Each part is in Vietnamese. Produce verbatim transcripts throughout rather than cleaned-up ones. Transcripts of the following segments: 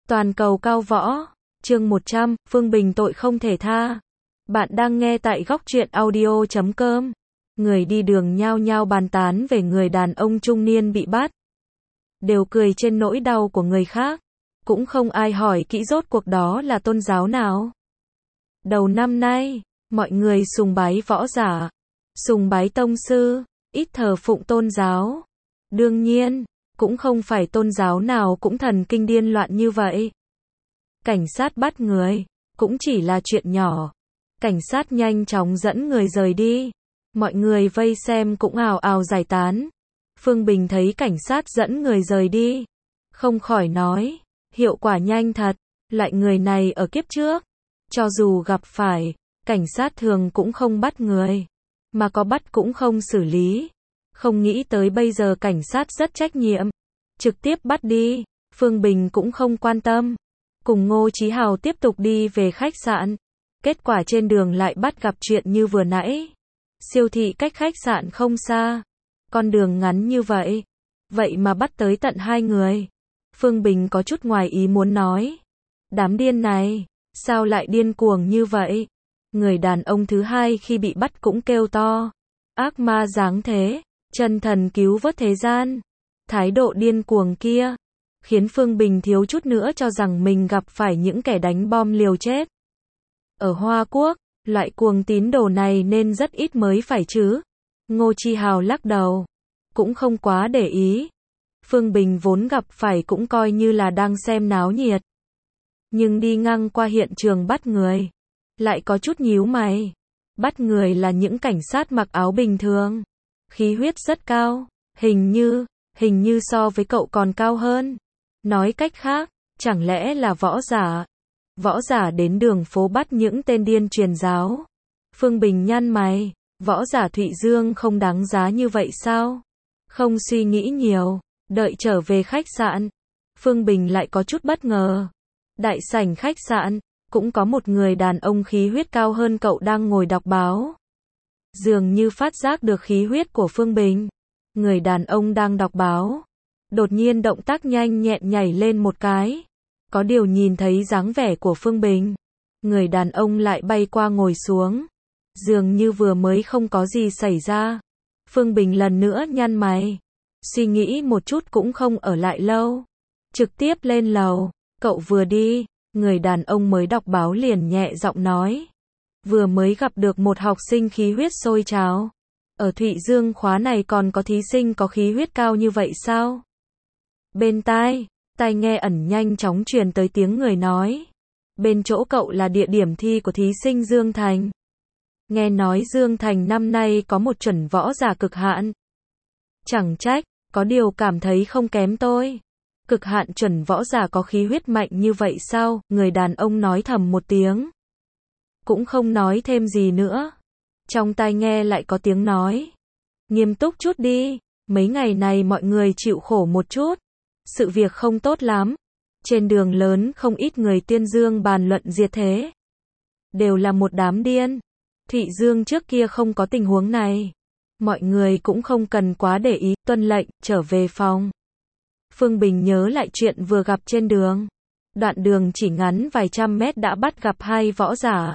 Toàn cầu cao võ, chương một trăm, Phương Bình tội không thể tha. Bạn đang nghe tại góc truyện audio chấm com. Người đi đường nhao nhao bàn tán về người đàn ông trung niên bị bắt. Đều cười trên nỗi đau của người khác. Cũng không ai hỏi kỹ rốt cuộc đó là tôn giáo nào. Đầu năm nay, mọi người sùng bái võ giả, sùng bái tông sư, ít thờ phụng tôn giáo. Đương nhiên, cũng không phải tôn giáo nào cũng thần kinh điên loạn như vậy. Cảnh sát bắt người, cũng chỉ là chuyện nhỏ. Cảnh sát nhanh chóng dẫn người rời đi. Mọi người vây xem cũng ào ào giải tán. Phương Bình thấy cảnh sát dẫn người rời đi, không khỏi nói, hiệu quả nhanh thật, loại người này ở kiếp trước, cho dù gặp phải, cảnh sát thường cũng không bắt người, mà có bắt cũng không xử lý. Không nghĩ tới bây giờ cảnh sát rất trách nhiệm, trực tiếp bắt đi. Phương Bình cũng không quan tâm, cùng Ngô Chí Hào tiếp tục đi về khách sạn. Kết quả trên đường lại bắt gặp chuyện như vừa nãy. Siêu thị cách khách sạn không xa, con đường ngắn như vậy, vậy mà bắt tới tận hai người. Phương Bình có chút ngoài ý muốn nói, đám điên này, sao lại điên cuồng như vậy? Người đàn ông thứ hai khi bị bắt cũng kêu to, ác ma dáng thế, chân thần cứu vớt thế gian. Thái độ điên cuồng kia, khiến Phương Bình thiếu chút nữa cho rằng mình gặp phải những kẻ đánh bom liều chết. Ở Hoa Quốc, loại cuồng tín đồ này nên rất ít mới phải chứ. Ngô Chí Hào lắc đầu, cũng không quá để ý. Phương Bình vốn gặp phải cũng coi như là đang xem náo nhiệt. Nhưng đi ngang qua hiện trường bắt người, lại có chút nhíu mày. Bắt người là những cảnh sát mặc áo bình thường, khí huyết rất cao, hình như, hình như so với cậu còn cao hơn. Nói cách khác, chẳng lẽ là võ giả? Võ giả đến đường phố bắt những tên điên truyền giáo. Phương Bình nhăn mày, võ giả Thụy Dương không đáng giá như vậy sao? Không suy nghĩ nhiều, đợi trở về khách sạn, Phương Bình lại có chút bất ngờ. Đại sảnh khách sạn, cũng có một người đàn ông khí huyết cao hơn cậu đang ngồi đọc báo. Dường như phát giác được khí huyết của Phương Bình, người đàn ông đang đọc báo, đột nhiên động tác nhanh nhẹn nhảy lên một cái. Có điều nhìn thấy dáng vẻ của Phương Bình, người đàn ông lại bay qua ngồi xuống, dường như vừa mới không có gì xảy ra. Phương Bình lần nữa nhăn mày, suy nghĩ một chút cũng không ở lại lâu, trực tiếp lên lầu. Cậu vừa đi, người đàn ông mới đọc báo liền nhẹ giọng nói, vừa mới gặp được một học sinh khí huyết sôi trào. Ở Thụy Dương khóa này còn có thí sinh có khí huyết cao như vậy sao? Bên tai, tai nghe ẩn nhanh chóng truyền tới tiếng người nói, bên chỗ cậu là địa điểm thi của thí sinh Dương Thành. Nghe nói Dương Thành năm nay có một chuẩn võ giả cực hạn. Chẳng trách, có điều cảm thấy không kém tôi. Cực hạn chuẩn võ giả có khí huyết mạnh như vậy sao? Người đàn ông nói thầm một tiếng, cũng không nói thêm gì nữa. Trong tai nghe lại có tiếng nói, nghiêm túc chút đi, mấy ngày này mọi người chịu khổ một chút. Sự việc không tốt lắm. Trên đường lớn không ít người tuyên dương bàn luận diệt thế. Đều là một đám điên. Thụy Dương trước kia không có tình huống này. Mọi người cũng không cần quá để ý, tuân lệnh, trở về phòng. Phương Bình nhớ lại chuyện vừa gặp trên đường. Đoạn đường chỉ ngắn vài trăm mét đã bắt gặp hai võ giả.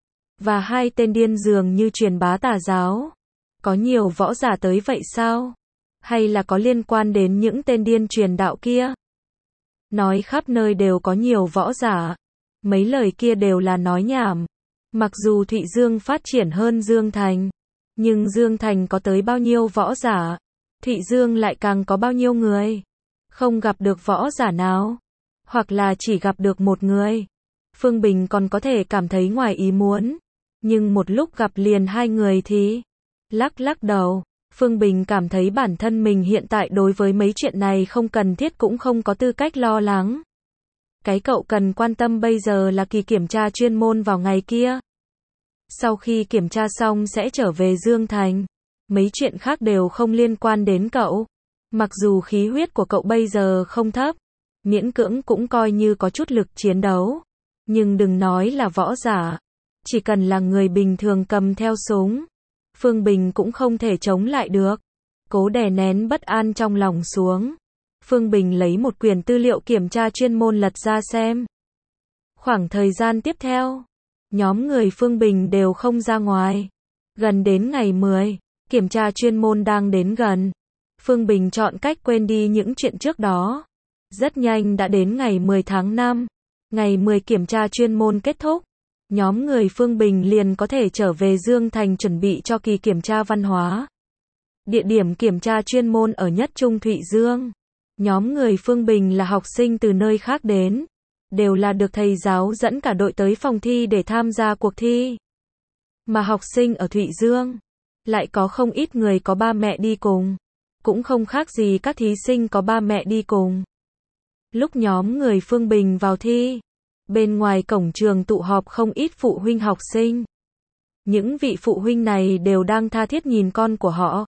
Và hai tên điên dường như truyền bá tà giáo. Có nhiều võ giả tới vậy sao? Hay là có liên quan đến những tên điên truyền đạo kia? Nói khắp nơi đều có nhiều võ giả. Mấy lời kia đều là nói nhảm. Mặc dù Thụy Dương phát triển hơn Dương Thành, nhưng Dương Thành có tới bao nhiêu võ giả? Thụy Dương lại càng có bao nhiêu người? Không gặp được võ giả nào, hoặc là chỉ gặp được một người. Phương Bình còn có thể cảm thấy ngoài ý muốn, nhưng một lúc gặp liền hai người thì lắc lắc đầu. Phương Bình cảm thấy bản thân mình hiện tại đối với mấy chuyện này không cần thiết cũng không có tư cách lo lắng. Cái cậu cần quan tâm bây giờ là kỳ kiểm tra chuyên môn vào ngày kia. Sau khi kiểm tra xong sẽ trở về Dương Thành. Mấy chuyện khác đều không liên quan đến cậu. Mặc dù khí huyết của cậu bây giờ không thấp, miễn cưỡng cũng coi như có chút lực chiến đấu. Nhưng đừng nói là võ giả, chỉ cần là người bình thường cầm theo súng, Phương Bình cũng không thể chống lại được. Cố đè nén bất an trong lòng xuống, Phương Bình lấy một quyển tư liệu kiểm tra chuyên môn lật ra xem. Khoảng thời gian tiếp theo, nhóm người Phương Bình đều không ra ngoài. Gần đến ngày mười, kiểm tra chuyên môn đang đến gần. Phương Bình chọn cách quên đi những chuyện trước đó. Rất nhanh đã đến ngày mười tháng năm. Ngày mười kiểm tra chuyên môn kết thúc. Nhóm người Phương Bình liền có thể trở về Dương Thành chuẩn bị cho kỳ kiểm tra văn hóa. Địa điểm kiểm tra chuyên môn ở Nhất Trung Thụy Dương. Nhóm người Phương Bình là học sinh từ nơi khác đến. Đều là được thầy giáo dẫn cả đội tới phòng thi để tham gia cuộc thi. Mà học sinh ở Thụy Dương, lại có không ít người có ba mẹ đi cùng. Cũng không khác gì các thí sinh có ba mẹ đi cùng. Lúc nhóm người Phương Bình vào thi, bên ngoài cổng trường tụ họp không ít phụ huynh học sinh. Những vị phụ huynh này đều đang tha thiết nhìn con của họ.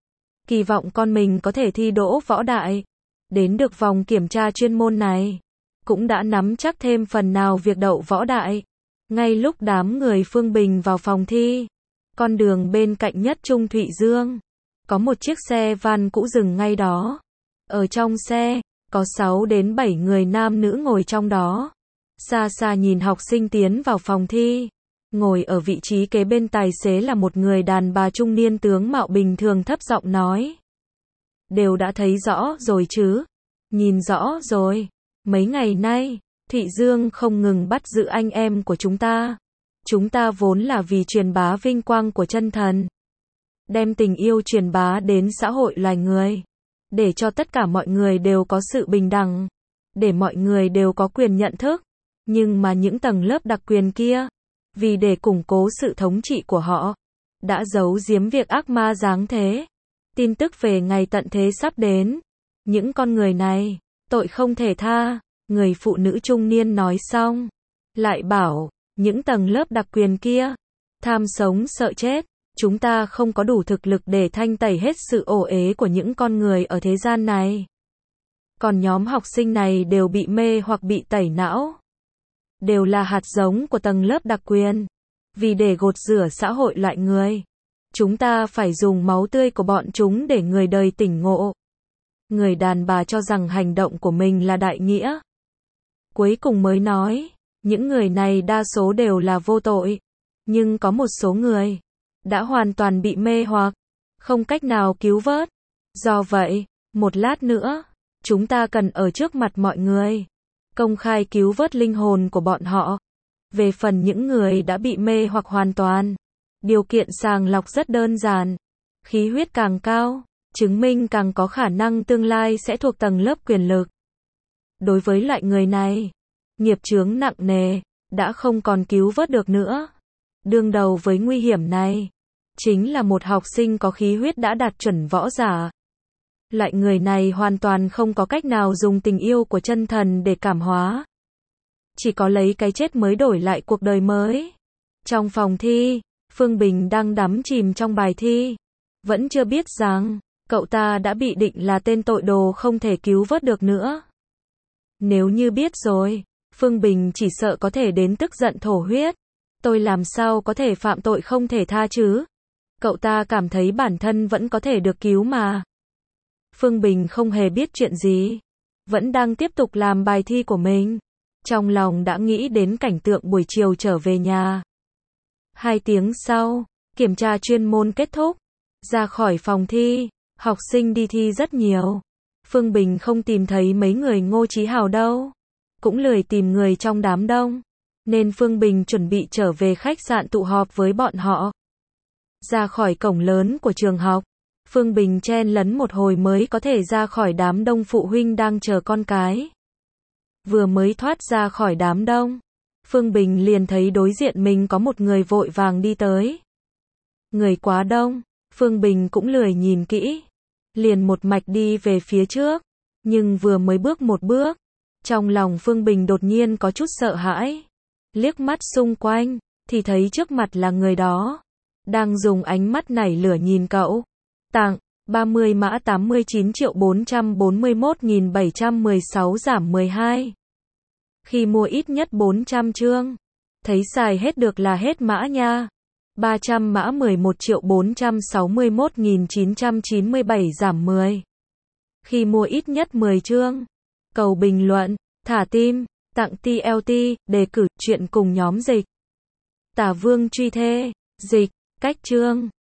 Kỳ vọng con mình có thể thi đỗ võ đại. Đến được vòng kiểm tra chuyên môn này, cũng đã nắm chắc thêm phần nào việc đậu võ đại. Ngay lúc đám người Phương Bình vào phòng thi, con đường bên cạnh Nhất Trung Thụy Dương, có một chiếc xe van cũ dừng ngay đó. Ở trong xe, có sáu đến bảy người nam nữ ngồi trong đó. Xa xa nhìn học sinh tiến vào phòng thi. Ngồi ở vị trí kế bên tài xế là một người đàn bà trung niên tướng mạo bình thường thấp giọng nói. Đều đã thấy rõ rồi chứ? Nhìn rõ rồi. Mấy ngày nay, Thụy Dương không ngừng bắt giữ anh em của chúng ta. Chúng ta vốn là vì truyền bá vinh quang của chân thần. Đem tình yêu truyền bá đến xã hội loài người. Để cho tất cả mọi người đều có sự bình đẳng. Để mọi người đều có quyền nhận thức. Nhưng mà những tầng lớp đặc quyền kia, vì để củng cố sự thống trị của họ, đã giấu giếm việc ác ma giáng thế. Tin tức về ngày tận thế sắp đến. Những con người này, tội không thể tha. Người phụ nữ trung niên nói xong, lại bảo, những tầng lớp đặc quyền kia, tham sống sợ chết. Chúng ta không có đủ thực lực để thanh tẩy hết sự ổ ế của những con người ở thế gian này. Còn nhóm học sinh này đều bị mê hoặc bị tẩy não. Đều là hạt giống của tầng lớp đặc quyền. Vì để gột rửa xã hội loại người, chúng ta phải dùng máu tươi của bọn chúng để người đời tỉnh ngộ. Người đàn bà cho rằng hành động của mình là đại nghĩa. Cuối cùng mới nói, những người này đa số đều là vô tội. Nhưng có một số người đã hoàn toàn bị mê hoặc, không cách nào cứu vớt. Do vậy, một lát nữa, chúng ta cần ở trước mặt mọi người, công khai cứu vớt linh hồn của bọn họ. Về phần những người đã bị mê hoặc hoàn toàn, điều kiện sàng lọc rất đơn giản. Khí huyết càng cao, chứng minh càng có khả năng tương lai sẽ thuộc tầng lớp quyền lực. Đối với loại người này, nghiệp chướng nặng nề, đã không còn cứu vớt được nữa. Đương đầu với nguy hiểm này, chính là một học sinh có khí huyết đã đạt chuẩn võ giả. Loại người này hoàn toàn không có cách nào dùng tình yêu của chân thần để cảm hóa. Chỉ có lấy cái chết mới đổi lại cuộc đời mới. Trong phòng thi, Phương Bình đang đắm chìm trong bài thi. Vẫn chưa biết rằng, cậu ta đã bị định là tên tội đồ không thể cứu vớt được nữa. Nếu như biết rồi, Phương Bình chỉ sợ có thể đến tức giận thổ huyết. Tôi làm sao có thể phạm tội không thể tha chứ? Cậu ta cảm thấy bản thân vẫn có thể được cứu mà. Phương Bình không hề biết chuyện gì. Vẫn đang tiếp tục làm bài thi của mình. Trong lòng đã nghĩ đến cảnh tượng buổi chiều trở về nhà. Hai tiếng sau, kiểm tra chuyên môn kết thúc. Ra khỏi phòng thi, học sinh đi thi rất nhiều. Phương Bình không tìm thấy mấy người Ngô Chí Hào đâu. Cũng lười tìm người trong đám đông. Nên Phương Bình chuẩn bị trở về khách sạn tụ họp với bọn họ. Ra khỏi cổng lớn của trường học, Phương Bình chen lấn một hồi mới có thể ra khỏi đám đông phụ huynh đang chờ con cái. Vừa mới thoát ra khỏi đám đông, Phương Bình liền thấy đối diện mình có một người vội vàng đi tới. Người quá đông, Phương Bình cũng lười nhìn kỹ. Liền một mạch đi về phía trước. Nhưng vừa mới bước một bước, trong lòng Phương Bình đột nhiên có chút sợ hãi. Liếc mắt xung quanh, thì thấy trước mặt là người đó. Đang dùng ánh mắt nảy lửa nhìn cậu. Tặng, ba mươi mã tám mươi chín triệu bốn trăm bốn mươi mốt nghìn bảy trăm mười sáu giảm mười hai. Khi mua ít nhất bốn trăm chương. Thấy xài hết được là hết mã nha. ba trăm mã mười một triệu bốn trăm sáu mươi mốt nghìn chín trăm chín mươi bảy giảm mười. Khi mua ít nhất mười chương. Cầu bình luận, thả tim, tặng tê lờ tê, đề cử, chuyện cùng nhóm dịch. Tả Vương truy thê, dịch, cách chương.